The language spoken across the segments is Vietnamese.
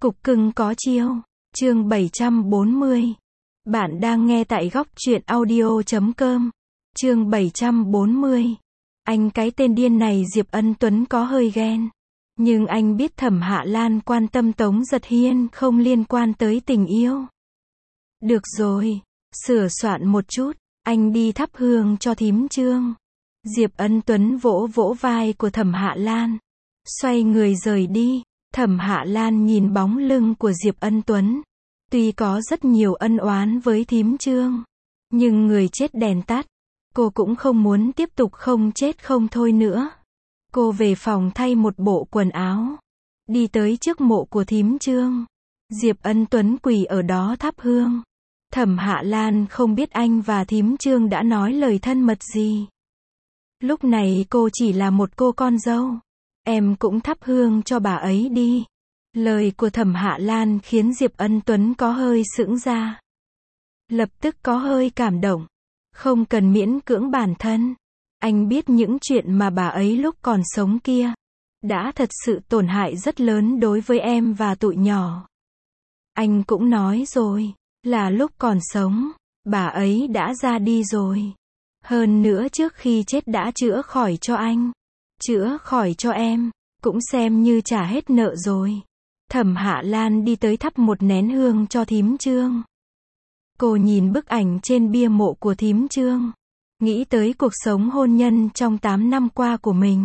Cục cưng có chiêu. Chương 740. Bạn đang nghe tại góc truyện audio.com. Chương 740. Anh cái tên điên này Diệp Ân Tuấn có hơi ghen. Nhưng anh biết Thẩm Hạ Lan quan tâm Tống Giật Hiên không liên quan tới tình yêu. Được rồi, sửa soạn một chút, anh đi thắp hương cho thím Trương. Diệp Ân Tuấn vỗ vỗ vai của Thẩm Hạ Lan, xoay người rời đi. Thẩm Hạ Lan nhìn bóng lưng của Diệp Ân Tuấn. Tuy có rất nhiều ân oán với thím Trương, nhưng người chết đèn tắt, cô cũng không muốn tiếp tục không chết không thôi nữa. Cô về phòng thay một bộ quần áo, đi tới trước mộ của thím Trương. Diệp Ân Tuấn quỳ ở đó thắp hương. Thẩm Hạ Lan không biết anh và thím Trương đã nói lời thân mật gì. Lúc này cô chỉ là một cô con dâu. Em cũng thắp hương cho bà ấy đi. Lời của Thẩm Hạ Lan khiến Diệp Ân Tuấn có hơi sững ra. Lập tức có hơi cảm động. Không cần miễn cưỡng bản thân. Anh biết những chuyện mà bà ấy lúc còn sống kia đã thật sự tổn hại rất lớn đối với em và tụi nhỏ. Anh cũng nói rồi, là lúc còn sống, bà ấy đã ra đi rồi. Hơn nữa trước khi chết đã chữa khỏi cho anh, chữa khỏi cho em, cũng xem như trả hết nợ rồi. Thẩm Hạ Lan đi tới thắp một nén hương cho thím Trương. Cô nhìn bức ảnh trên bia mộ của thím Trương, nghĩ tới cuộc sống hôn nhân trong 8 năm qua của mình.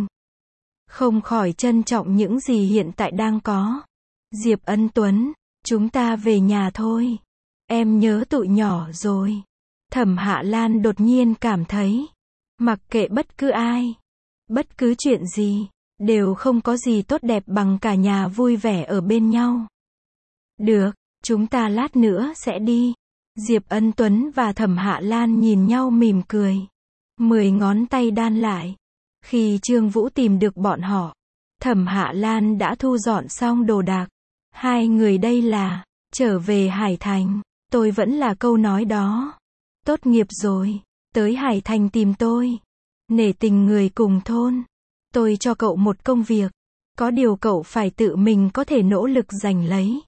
Không khỏi trân trọng những gì hiện tại đang có. Diệp Ân Tuấn, chúng ta về nhà thôi. Em nhớ tụi nhỏ rồi. Thẩm Hạ Lan đột nhiên cảm thấy, mặc kệ bất cứ ai, bất cứ chuyện gì, đều không có gì tốt đẹp bằng cả nhà vui vẻ ở bên nhau. Được, chúng ta lát nữa sẽ đi. Diệp Ân Tuấn và Thẩm Hạ Lan nhìn nhau mỉm cười. 10 ngón tay đan lại. Khi Trương Vũ tìm được bọn họ, Thẩm Hạ Lan đã thu dọn xong đồ đạc. Hai người đây là trở về Hải Thành. Tôi vẫn là câu nói đó. Tốt nghiệp rồi, tới Hải Thành tìm tôi. Nể tình người cùng thôn. Tôi cho cậu một công việc. Có điều cậu phải tự mình có thể nỗ lực giành lấy.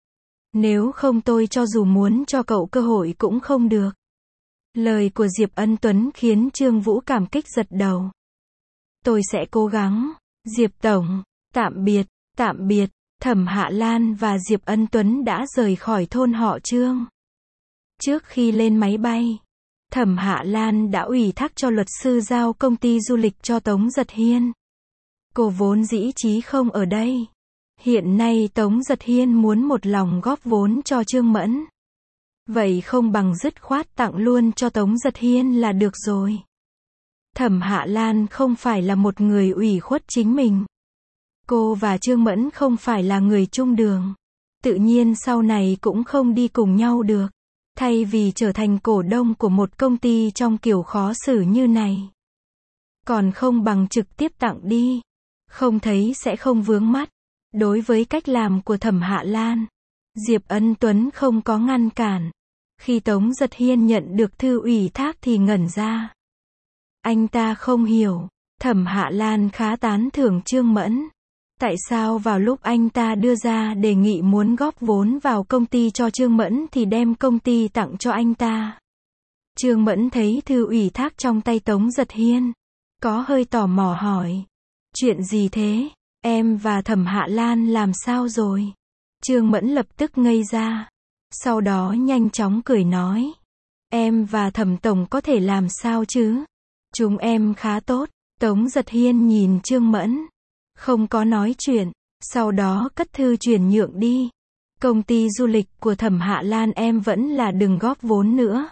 Nếu không tôi cho dù muốn cho cậu cơ hội cũng không được. Lời của Diệp Ân Tuấn khiến Trương Vũ cảm kích gật đầu. Tôi sẽ cố gắng. Diệp Tổng, tạm biệt, tạm biệt. Thẩm Hạ Lan và Diệp Ân Tuấn đã rời khỏi thôn họ Trương. Trước khi lên máy bay, Thẩm Hạ Lan đã ủy thác cho luật sư giao công ty du lịch cho Tống Giật Hiên. Cô vốn dĩ chí không ở đây. Hiện nay Tống Giật Hiên muốn một lòng góp vốn cho Trương Mẫn. Vậy không bằng dứt khoát tặng luôn cho Tống Giật Hiên là được rồi. Thẩm Hạ Lan không phải là một người ủy khuất chính mình. Cô và Trương Mẫn không phải là người chung đường. Tự nhiên sau này cũng không đi cùng nhau được. Thay vì trở thành cổ đông của một công ty trong kiểu khó xử như này, còn không bằng trực tiếp tặng đi. Không thấy sẽ không vướng mắt. Đối với cách làm của Thẩm Hạ Lan, Diệp Ân Tuấn không có ngăn cản. Khi Tống Giật Hiên nhận được thư ủy thác thì ngẩn ra. Anh ta không hiểu. Thẩm Hạ Lan khá tán thưởng Trương Mẫn. Tại sao vào lúc anh ta đưa ra đề nghị muốn góp vốn vào công ty cho Trương Mẫn thì đem công ty tặng cho anh ta? Trương Mẫn thấy thư ủy thác trong tay Tống Giật Hiên, có hơi tò mò hỏi. Chuyện gì thế? Em và Thẩm Hạ Lan làm sao rồi? Trương Mẫn lập tức ngây ra. Sau đó nhanh chóng cười nói. Em và Thẩm Tổng có thể làm sao chứ? Chúng em khá tốt. Tống Giật Hiên nhìn Trương Mẫn, không có nói chuyện. Sau đó cất thư chuyển nhượng đi. Công ty du lịch của Thẩm Hạ Lan em vẫn là đừng góp vốn nữa.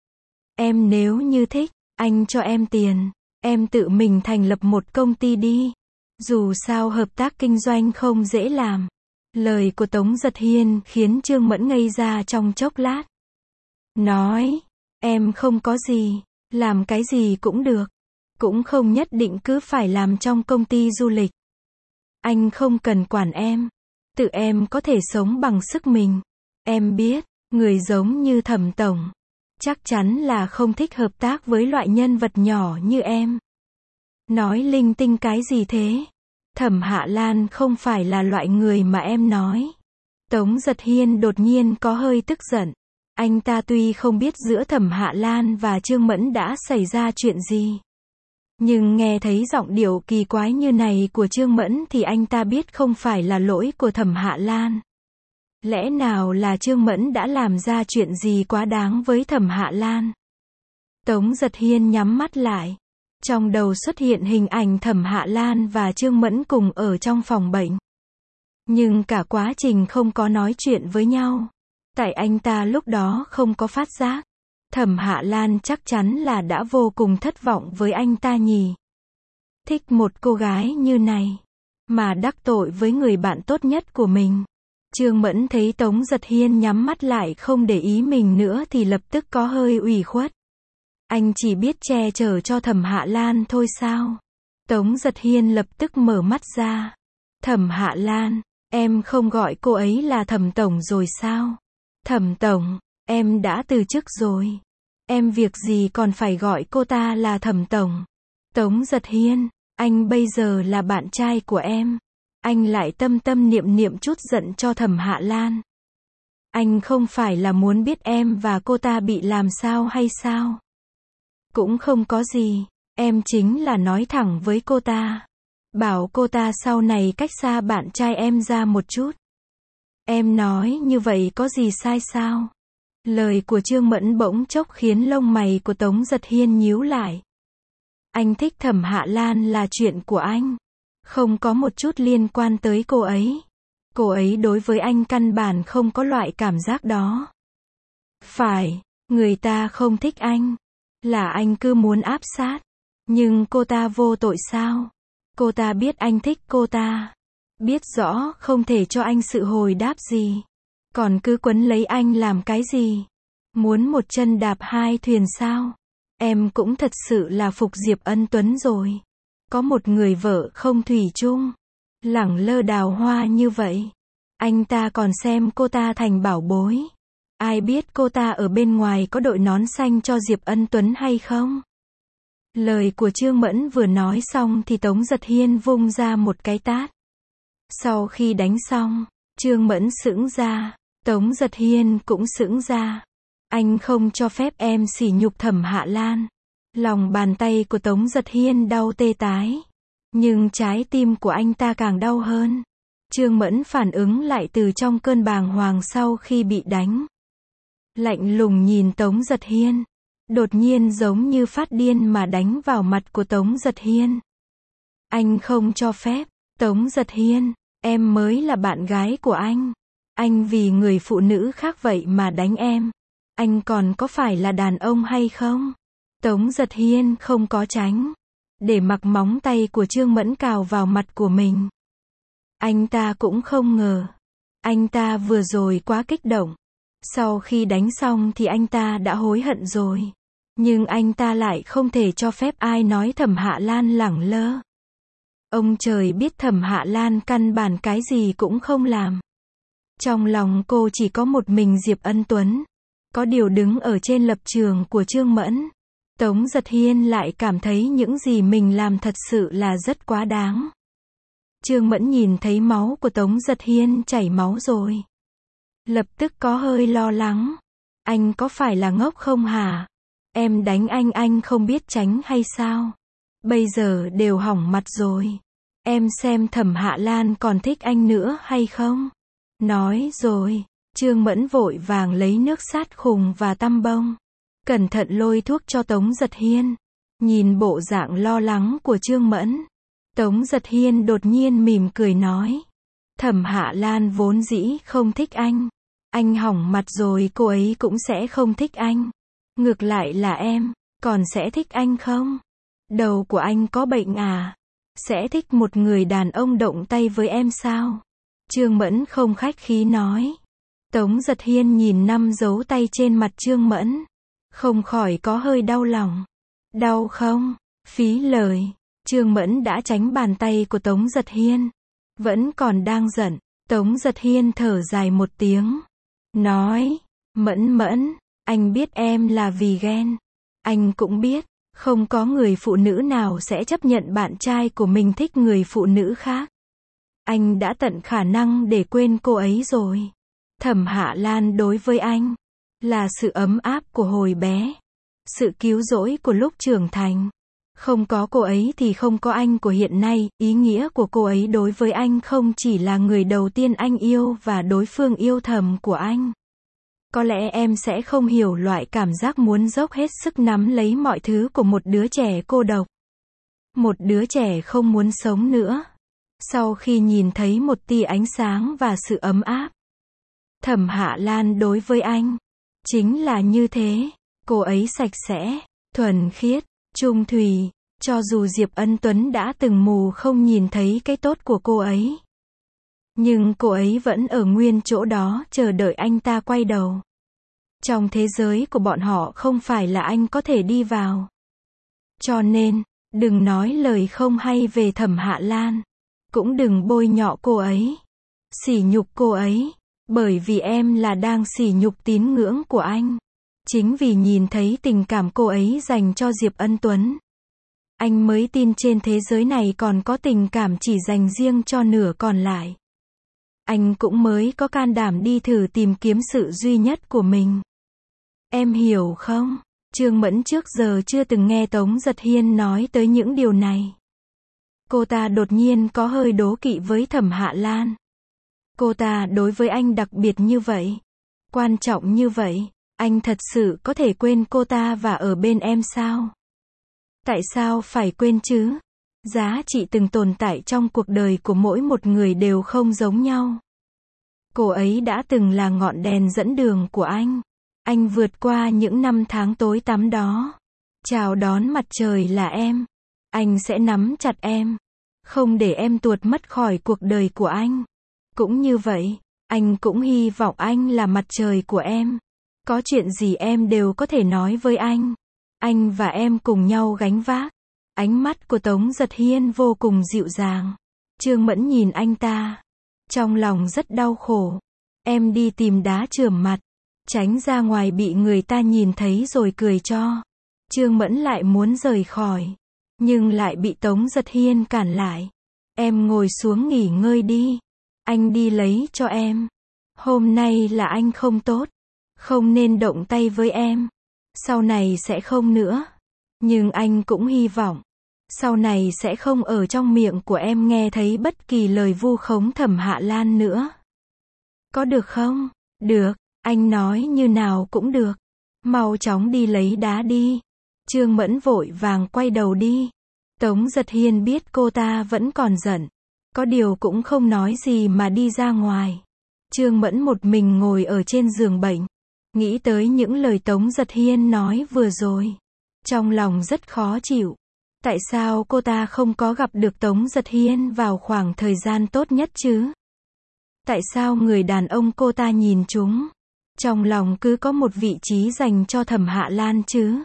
Em nếu như thích, anh cho em tiền. Em tự mình thành lập một công ty đi. Dù sao hợp tác kinh doanh không dễ làm. Lời của Tống Giật Hiên khiến Trương Mẫn ngây ra trong chốc lát. Nói, em không có gì, làm cái gì cũng được. Cũng không nhất định cứ phải làm trong công ty du lịch. Anh không cần quản em. Tự em có thể sống bằng sức mình. Em biết, người giống như Thẩm Tổng chắc chắn là không thích hợp tác với loại nhân vật nhỏ như em. Nói linh tinh cái gì thế? Thẩm Hạ Lan không phải là loại người mà em nói. Tống Giật Hiên đột nhiên có hơi tức giận. Anh ta tuy không biết giữa Thẩm Hạ Lan và Trương Mẫn đã xảy ra chuyện gì, nhưng nghe thấy giọng điệu kỳ quái như này của Trương Mẫn thì anh ta biết không phải là lỗi của Thẩm Hạ Lan. Lẽ nào là Trương Mẫn đã làm ra chuyện gì quá đáng với Thẩm Hạ Lan? Tống Giật Hiên nhắm mắt lại. Trong đầu xuất hiện hình ảnh Thẩm Hạ Lan và Trương Mẫn cùng ở trong phòng bệnh. Nhưng cả quá trình không có nói chuyện với nhau. Tại anh ta lúc đó không có phát giác. Thẩm Hạ Lan chắc chắn là đã vô cùng thất vọng với anh ta nhỉ. Thích một cô gái như này, mà đắc tội với người bạn tốt nhất của mình. Trương Mẫn thấy Tống Giật Hiên nhắm mắt lại không để ý mình nữa thì lập tức có hơi ủy khuất. Anh chỉ biết che chở cho Thẩm Hạ Lan thôi sao? Tống Giật Hiên lập tức mở mắt ra. Thẩm Hạ Lan, em không gọi cô ấy là Thẩm Tổng rồi sao? Thẩm Tổng, em đã từ chức rồi. Em việc gì còn phải gọi cô ta là Thẩm Tổng? Tống Giật Hiên, anh bây giờ là bạn trai của em. Anh lại tâm tâm niệm niệm chút giận cho Thẩm Hạ Lan. Anh không phải là muốn biết em và cô ta bị làm sao hay sao? Cũng không có gì, em chính là nói thẳng với cô ta. Bảo cô ta sau này cách xa bạn trai em ra một chút. Em nói như vậy có gì sai sao? Lời của Trương Mẫn bỗng chốc khiến lông mày của Tống Giật Hiên nhíu lại. Anh thích Thẩm Hạ Lan là chuyện của anh. Không có một chút liên quan tới cô ấy. Cô ấy đối với anh căn bản không có loại cảm giác đó. Phải, người ta không thích anh. Là anh cứ muốn áp sát. Nhưng cô ta vô tội sao? Cô ta biết anh thích cô ta. Biết rõ không thể cho anh sự hồi đáp gì. Còn cứ quấn lấy anh làm cái gì? Muốn một chân đạp hai thuyền sao? Em cũng thật sự là phục Diệp Ân Tuấn rồi. Có một người vợ không thủy chung. Lẳng lơ đào hoa như vậy. Anh ta còn xem cô ta thành bảo bối. Ai biết cô ta ở bên ngoài có đội nón xanh cho Diệp Ân Tuấn hay không? Lời của Trương Mẫn vừa nói xong thì Tống Giật Hiên vung ra một cái tát. Sau khi đánh xong, Trương Mẫn sững ra. Tống Giật Hiên cũng sững ra. Anh không cho phép em sỉ nhục Thẩm Hạ Lan. Lòng bàn tay của Tống Giật Hiên đau tê tái. Nhưng trái tim của anh ta càng đau hơn. Trương Mẫn phản ứng lại từ trong cơn bàng hoàng sau khi bị đánh. Lạnh lùng nhìn Tống Giật Hiên. Đột nhiên giống như phát điên mà đánh vào mặt của Tống Giật Hiên. Anh không cho phép. Tống Giật Hiên, em mới là bạn gái của anh. Anh vì người phụ nữ khác vậy mà đánh em. Anh còn có phải là đàn ông hay không? Tống Giật Hiên không có tránh. Để mặc móng tay của Trương Mẫn cào vào mặt của mình. Anh ta cũng không ngờ. Anh ta vừa rồi quá kích động. Sau khi đánh xong thì anh ta đã hối hận rồi. Nhưng anh ta lại không thể cho phép ai nói Thẩm Hạ Lan lẳng lơ. Ông trời biết Thẩm Hạ Lan căn bản cái gì cũng không làm. Trong lòng cô chỉ có một mình Diệp Ân Tuấn. Có điều đứng ở trên lập trường của Trương Mẫn. Tống Giật Hiên lại cảm thấy những gì mình làm thật sự là rất quá đáng. Trương Mẫn nhìn thấy máu của Tống Giật Hiên chảy máu rồi. Lập tức có hơi lo lắng. Anh có phải là ngốc không hả? Em đánh anh không biết tránh hay sao? Bây giờ đều hỏng mặt rồi. Em xem Thẩm Hạ Lan còn thích anh nữa hay không? Nói rồi. Trương Mẫn vội vàng lấy nước sát khùng và tăm bông. Cẩn thận lôi thuốc cho Tống Giật Hiên. Nhìn bộ dạng lo lắng của Trương Mẫn. Tống Giật Hiên đột nhiên mỉm cười nói. Thẩm Hạ Lan vốn dĩ không thích anh. Anh hỏng mặt rồi cô ấy cũng sẽ không thích anh. Ngược lại là em, còn sẽ thích anh không? Đầu của anh có bệnh à? Sẽ thích một người đàn ông động tay với em sao? Trương Mẫn không khách khí nói. Tống Giật Hiên nhìn 5 dấu tay trên mặt Trương Mẫn. Không khỏi có hơi đau lòng. Đau không? Phí lời. Trương Mẫn đã tránh bàn tay của Tống Giật Hiên. Vẫn còn đang giận. Tống Giật Hiên thở dài một tiếng. Nói. Mẫn, anh biết em là vì ghen. Anh cũng biết. Không có người phụ nữ nào sẽ chấp nhận bạn trai của mình thích người phụ nữ khác. Anh đã tận khả năng để quên cô ấy rồi. Thẩm Hạ Lan đối với anh là sự ấm áp của hồi bé, sự cứu rỗi của lúc trưởng thành. Không có cô ấy thì không có anh của hiện nay, ý nghĩa của cô ấy đối với anh không chỉ là người đầu tiên anh yêu và đối phương yêu thầm của anh. Có lẽ em sẽ không hiểu loại cảm giác muốn dốc hết sức nắm lấy mọi thứ của một đứa trẻ cô độc. Một đứa trẻ không muốn sống nữa. Sau khi nhìn thấy một tia ánh sáng và sự ấm áp. Thẩm Hạ Lan đối với anh chính là như thế. Cô ấy sạch sẽ, thuần khiết, trung thủy. Cho dù Diệp Ân Tuấn đã từng mù không nhìn thấy cái tốt của cô ấy, nhưng cô ấy vẫn ở nguyên chỗ đó chờ đợi anh ta quay đầu. Trong thế giới của bọn họ không phải là anh có thể đi vào. Cho nên, đừng nói lời không hay về Thẩm Hạ Lan. Cũng đừng bôi nhọ cô ấy, sỉ nhục cô ấy, bởi vì em là đang sỉ nhục tín ngưỡng của anh. Chính vì nhìn thấy tình cảm cô ấy dành cho Diệp Ân Tuấn, anh mới tin trên thế giới này còn có tình cảm chỉ dành riêng cho nửa còn lại. Anh cũng mới có can đảm đi thử tìm kiếm sự duy nhất của mình. Em hiểu không? Trương Mẫn trước giờ chưa từng nghe Tống Giật Hiên nói tới những điều này. Cô ta đột nhiên có hơi đố kỵ với Thẩm Hạ Lan. Cô ta đối với anh đặc biệt như vậy, quan trọng như vậy, anh thật sự có thể quên cô ta và ở bên em sao? Tại sao phải quên chứ? Giá trị từng tồn tại trong cuộc đời của mỗi một người đều không giống nhau. Cô ấy đã từng là ngọn đèn dẫn đường của anh. Anh vượt qua những năm tháng tối tăm đó. Chào đón mặt trời là em. Anh sẽ nắm chặt em. Không để em tuột mất khỏi cuộc đời của anh. Cũng như vậy, anh cũng hy vọng anh là mặt trời của em. Có chuyện gì em đều có thể nói với anh. Anh và em cùng nhau gánh vác. Ánh mắt của Tống Giật Hiên vô cùng dịu dàng. Trương Mẫn nhìn anh ta. Trong lòng rất đau khổ. Em đi tìm đá chườm mặt. Tránh ra ngoài bị người ta nhìn thấy rồi cười cho. Trương Mẫn lại muốn rời khỏi. Nhưng lại bị Tống Giật Hiên cản lại. Em ngồi xuống nghỉ ngơi đi. Anh đi lấy cho em. Hôm nay là anh không tốt. Không nên động tay với em. Sau này sẽ không nữa. Nhưng anh cũng hy vọng sau này sẽ không ở trong miệng của em nghe thấy bất kỳ lời vu khống Thẩm Hạ Lan nữa. Có được không? Được, anh nói như nào cũng được. Mau chóng đi lấy đá đi. Trương Mẫn vội vàng quay đầu đi. Tống Giật Hiên biết cô ta vẫn còn giận. Có điều cũng không nói gì mà đi ra ngoài. Trương Mẫn một mình ngồi ở trên giường bệnh. Nghĩ tới những lời Tống Giật Hiên nói vừa rồi. Trong lòng rất khó chịu. Tại sao cô ta không có gặp được Tống Giật Hiên vào khoảng thời gian tốt nhất chứ? Tại sao người đàn ông cô ta nhìn chúng? Trong lòng cứ có một vị trí dành cho Thẩm Hạ Lan chứ?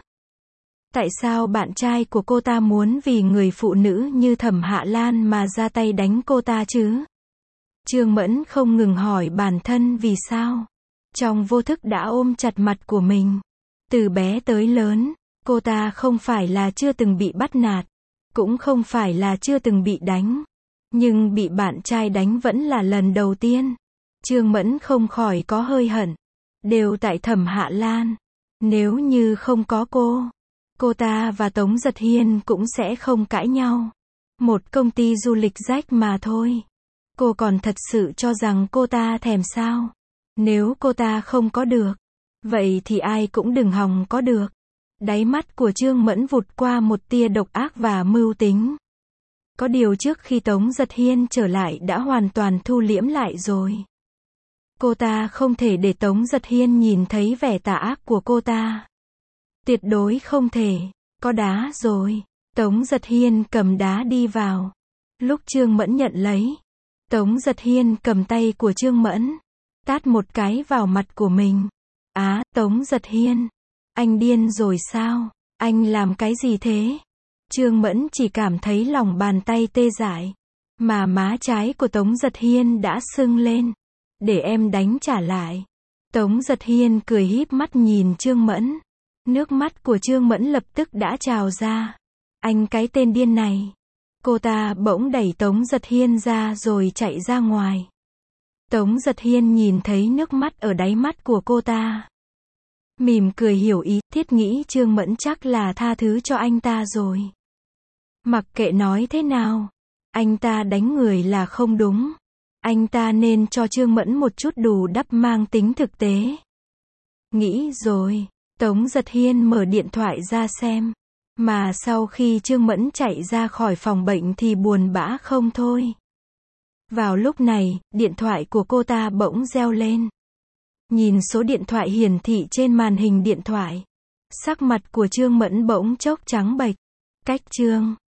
Tại sao bạn trai của cô ta muốn vì người phụ nữ như Thẩm Hạ Lan mà ra tay đánh cô ta chứ? Trương Mẫn không ngừng hỏi bản thân vì sao. Trong vô thức đã ôm chặt mặt của mình. Từ bé tới lớn, cô ta không phải là chưa từng bị bắt nạt, cũng không phải là chưa từng bị đánh, nhưng bị bạn trai đánh vẫn là lần đầu tiên. Trương Mẫn không khỏi có hơi hận. Đều tại Thẩm Hạ Lan. Nếu như không có cô ta và Tống Giật Hiên cũng sẽ không cãi nhau. Một công ty du lịch rách mà thôi. Cô còn thật sự cho rằng cô ta thèm sao? Nếu cô ta không có được, vậy thì ai cũng đừng hòng có được. Đáy mắt của Trương Mẫn vụt qua một tia độc ác và mưu tính. Có điều trước khi Tống Giật Hiên trở lại đã hoàn toàn thu liễm lại rồi. Cô ta không thể để Tống Giật Hiên nhìn thấy vẻ tà ác của cô ta. Tuyệt đối không thể. Có đá rồi. Tống Giật Hiên cầm đá đi vào. Lúc Trương Mẫn nhận lấy, Tống Giật Hiên cầm tay của Trương Mẫn, tát một cái vào mặt của mình. Tống Giật Hiên, anh điên rồi sao? Anh làm cái gì thế? Trương Mẫn chỉ cảm thấy lòng bàn tay tê dại, mà má trái của Tống Giật Hiên đã sưng lên. Để em đánh trả lại. Tống Giật Hiên cười híp mắt nhìn Trương Mẫn. Nước mắt của Trương Mẫn lập tức đã trào ra. Anh cái tên điên này. Cô ta bỗng đẩy Tống Giật Hiên ra rồi chạy ra ngoài. Tống Giật Hiên nhìn thấy nước mắt ở đáy mắt của cô ta. Mỉm cười hiểu ý, thiết nghĩ Trương Mẫn chắc là tha thứ cho anh ta rồi. Mặc kệ nói thế nào, anh ta đánh người là không đúng. Anh ta nên cho Trương Mẫn một chút bù đắp mang tính thực tế. Nghĩ rồi, Tống Giật Hiên mở điện thoại ra xem. Mà sau khi Trương Mẫn chạy ra khỏi phòng bệnh thì buồn bã không thôi. Vào lúc này, điện thoại của cô ta bỗng reo lên. Nhìn số điện thoại hiển thị trên màn hình điện thoại. Sắc mặt của Trương Mẫn bỗng chốc trắng bệch. Cách Trương